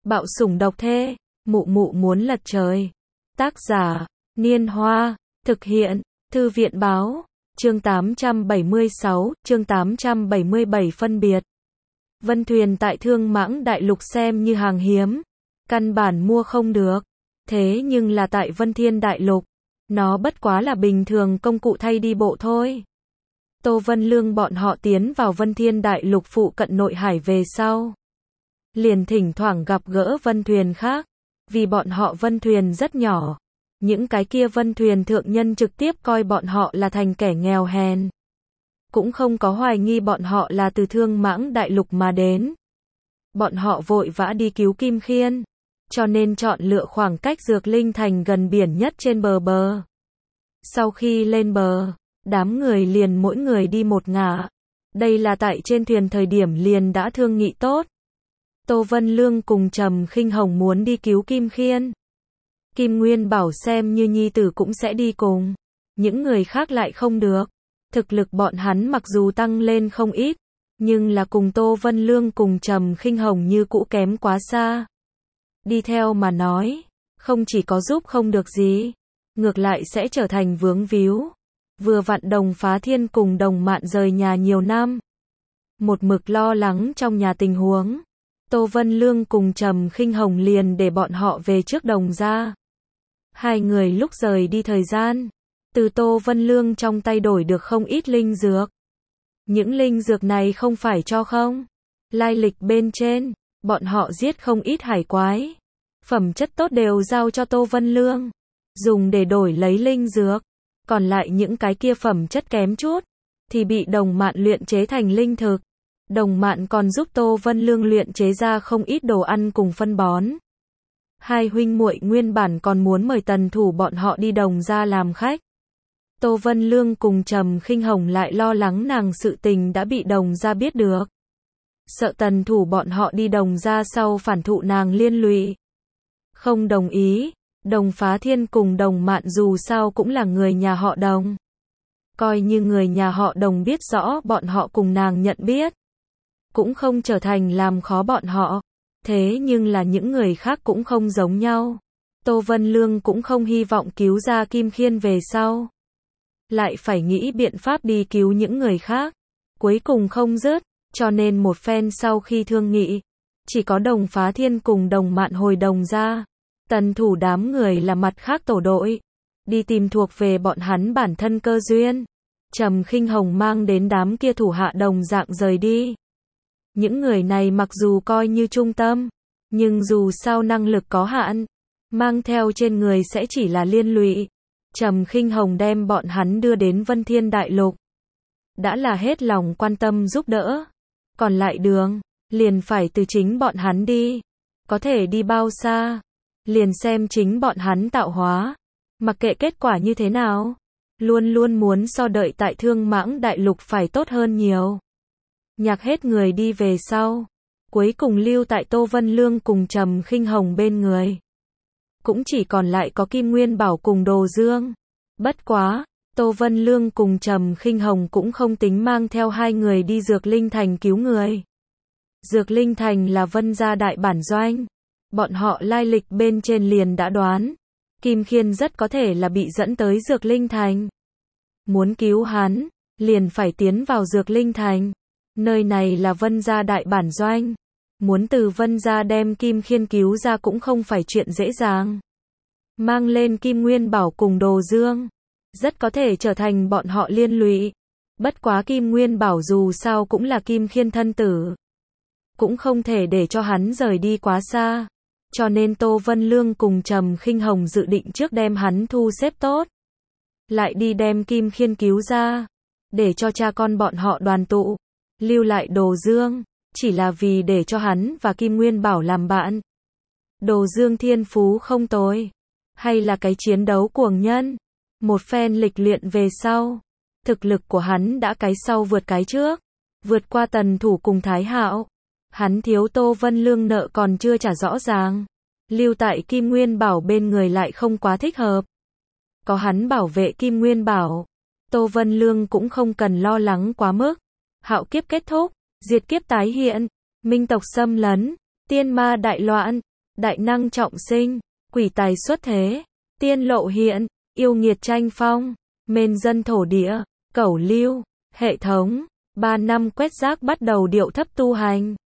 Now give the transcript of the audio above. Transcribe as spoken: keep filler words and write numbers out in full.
Bạo sủng độc thê, mụ mụ muốn lật trời. Tác giả, Niên Hoa, thực hiện, Thư viện báo, chương tám trăm bảy mươi sáu, chương tám trăm bảy mươi bảy phân biệt. Vân thuyền tại Thương Mãng Đại Lục xem như hàng hiếm, căn bản mua không được. Thế nhưng là tại Vân Thiên Đại Lục, nó bất quá là bình thường công cụ thay đi bộ thôi. Tô Vân Lương bọn họ tiến vào Vân Thiên Đại Lục phụ cận nội hải về sau, liền thỉnh thoảng gặp gỡ vân thuyền khác, vì bọn họ vân thuyền rất nhỏ. Những cái kia vân thuyền thượng nhân trực tiếp coi bọn họ là thành kẻ nghèo hèn, cũng không có hoài nghi bọn họ là từ Thương Mãng Đại Lục mà đến. Bọn họ vội vã đi cứu Kim Khiên, cho nên chọn lựa khoảng cách Dược Linh Thành gần biển nhất trên bờ bờ. Sau khi lên bờ, đám người liền mỗi người đi một ngả. Đây là tại trên thuyền thời điểm liền đã thương nghị tốt. Tô Vân Lương cùng Trầm Khinh Hồng muốn đi cứu Kim Khiên. Kim Nguyên Bảo xem như nhi tử cũng sẽ đi cùng. Những người khác lại không được. Thực lực bọn hắn mặc dù tăng lên không ít, nhưng là cùng Tô Vân Lương cùng Trầm Khinh Hồng như cũ kém quá xa. Đi theo mà nói, không chỉ có giúp không được gì, ngược lại sẽ trở thành vướng víu. Vừa vặn Đồng Phá Thiên cùng Đồng Mạn rời nhà nhiều năm, một mực lo lắng trong nhà tình huống. Tô Vân Lương cùng Trầm Khinh Hồng liền để bọn họ về trước Đồng gia. Hai người lúc rời đi thời gian, từ Tô Vân Lương trong tay đổi được không ít linh dược. Những linh dược này không phải cho không. Lai lịch bên trên, bọn họ giết không ít hải quái. Phẩm chất tốt đều giao cho Tô Vân Lương, dùng để đổi lấy linh dược. Còn lại những cái kia phẩm chất kém chút, thì bị Đồng Mạn luyện chế thành linh thực. Đồng Mạn còn giúp Tô Vân Lương luyện chế ra không ít đồ ăn cùng phân bón. Hai huynh muội nguyên bản còn muốn mời Tần Thủ bọn họ đi Đồng gia làm khách. Tô Vân Lương cùng Trầm Khinh Hồng lại lo lắng nàng sự tình đã bị Đồng gia biết được. Sợ Tần Thủ bọn họ đi Đồng gia sau phản thụ nàng liên lụy. Không đồng ý. Đồng Phá Thiên cùng Đồng Mạn dù sao cũng là người nhà họ Đồng. Coi như người nhà họ Đồng biết rõ bọn họ cùng nàng nhận biết, cũng không trở thành làm khó bọn họ. Thế nhưng là những người khác cũng không giống nhau. Tô Vân Lương cũng không hy vọng cứu ra Kim Khiên về sau, lại phải nghĩ biện pháp đi cứu những người khác. Cuối cùng không dứt, cho nên một phen sau khi thương nghị, chỉ có Đồng Phá Thiên cùng Đồng Mạn hồi Đồng gia. Tần Thủ đám người là mặt khác tổ đội, đi tìm thuộc về bọn hắn bản thân cơ duyên. Trầm Khinh Hồng mang đến đám kia thủ hạ đồng dạng rời đi. Những người này mặc dù coi như trung tâm, nhưng dù sao năng lực có hạn, mang theo trên người sẽ chỉ là liên lụy. Trầm Khinh Hồng đem bọn hắn đưa đến Vân Thiên Đại Lục, đã là hết lòng quan tâm giúp đỡ. Còn lại đường, liền phải từ chính bọn hắn đi. Có thể đi bao xa, liền xem chính bọn hắn tạo hóa. Mặc kệ kết quả như thế nào, luôn luôn muốn so đợi tại Thương Mãng Đại Lục phải tốt hơn nhiều. Nhạc hết người đi về sau, cuối cùng lưu tại Tô Vân Lương cùng Trầm Khinh Hồng bên người. Cũng chỉ còn lại có Kim Nguyên Bảo cùng Đồ Dương. Bất quá, Tô Vân Lương cùng Trầm Khinh Hồng cũng không tính mang theo hai người đi Dược Linh Thành cứu người. Dược Linh Thành là Vân gia đại bản doanh. Bọn họ lai lịch bên trên liền đã đoán, Kim Khiên rất có thể là bị dẫn tới Dược Linh Thành. Muốn cứu hắn, liền phải tiến vào Dược Linh Thành. Nơi này là Vân gia đại bản doanh. Muốn từ Vân gia đem Kim Khiên cứu ra cũng không phải chuyện dễ dàng. Mang lên Kim Nguyên Bảo cùng Đồ Dương, rất có thể trở thành bọn họ liên lụy. Bất quá Kim Nguyên Bảo dù sao cũng là Kim Khiên thân tử, cũng không thể để cho hắn rời đi quá xa. Cho nên Tô Vân Lương cùng Trầm Khinh Hồng dự định trước đem hắn thu xếp tốt, lại đi đem Kim Khiên cứu ra, để cho cha con bọn họ đoàn tụ. Lưu lại Đồ Dương, chỉ là vì để cho hắn và Kim Nguyên Bảo làm bạn. Đồ Dương thiên phú không tồi, hay là cái chiến đấu cuồng nhân. Một phen lịch luyện về sau, thực lực của hắn đã cái sau vượt cái trước, vượt qua Tần Thủ cùng Thái Hạo. Hắn thiếu Tô Vân Lương nợ còn chưa trả rõ ràng, lưu tại Kim Nguyên Bảo bên người lại không quá thích hợp. Có hắn bảo vệ Kim Nguyên Bảo, Tô Vân Lương cũng không cần lo lắng quá mức. Hạo kiếp kết thúc, diệt kiếp tái hiện, minh tộc xâm lấn, tiên ma đại loạn, đại năng trọng sinh, quỷ tài xuất thế, tiên lộ hiện, yêu nghiệt tranh phong, mên dân thổ địa, cẩu lưu, hệ thống, ba năm quét rác bắt đầu điệu thấp tu hành.